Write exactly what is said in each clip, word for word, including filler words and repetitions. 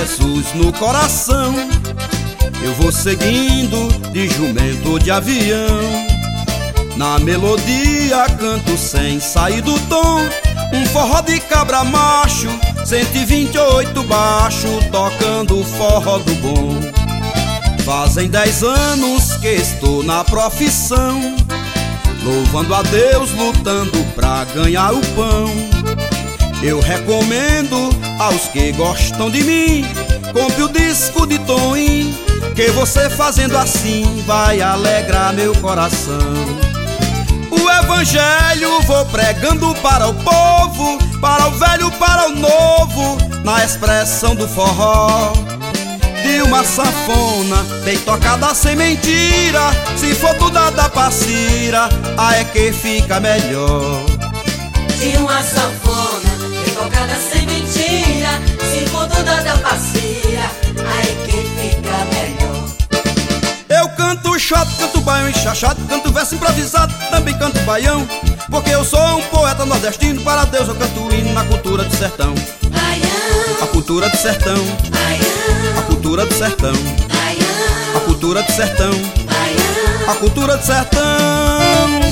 Jesus no coração. Eu vou seguindo de jumento de avião. Na melodia canto sem sair do tom, um forró de cabra macho, cento e vinte e oito baixo, tocando o forró do bom. Fazem dez anos que estou na profissão, louvando a Deus, lutando pra ganhar o pão. Eu recomendo aos que gostam de mim, compre o disco de Toim, que você fazendo assim vai alegrar meu coração. O evangelho vou pregando para o povo, para o velho, para o novo, na expressão do forró. De uma sanfona bem tocada sem mentira, se for toda da parceira, aí é que fica melhor. De uma sanfona bem tocada sem mentira, se for toda da parceira, aí é que fica melhor. Eu canto shot, canto baião e chachado, canto verso improvisado, também canto baião, porque eu sou um poeta nordestino, para Deus eu canto hino na cultura do sertão. Baião, a cultura do sertão, baião, a cultura do sertão, baião, a cultura do sertão, baião, a cultura do sertão.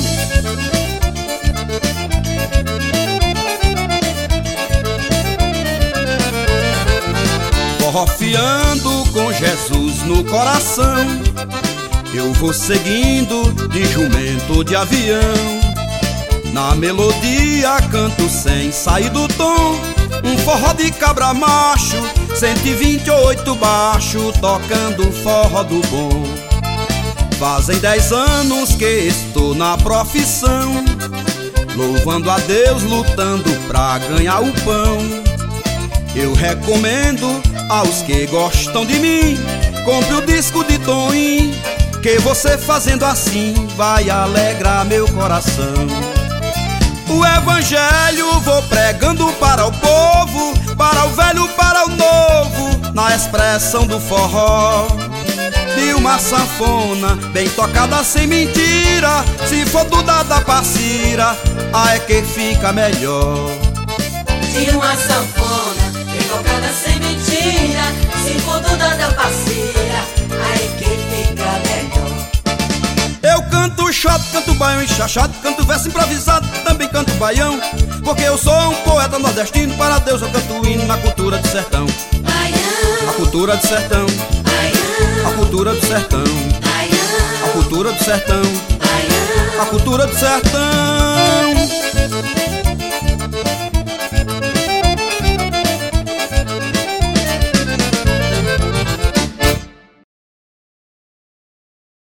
Forrofiando com Jesus no coração, eu vou seguindo de jumento de avião. Na melodia canto sem sair do tom, um forró de cabra macho, cento e vinte e oito baixo, tocando o forró do bom. Fazem dez anos que estou na profissão, louvando a Deus, lutando pra ganhar o pão. Eu recomendo aos que gostam de mim, compre o disco de Toim, que você fazendo assim vai alegrar meu coração. O evangelho vou pregando para o povo, para o velho, para o novo, na expressão do forró. De uma sanfona bem tocada sem mentira, se for toda da parceira, aí é que fica melhor. de uma sanfona bem tocada sem mentira, se for toda da parceira, aí que fica melhor. Eu canto shot, canto baião e chachado, canto verso improvisado, também canto baião, porque eu sou um poeta nordestino, para Deus eu canto hino na cultura do sertão. Baião, A cultura do sertão, baião, a cultura do sertão, baião, a cultura do sertão, baião. a cultura do sertão.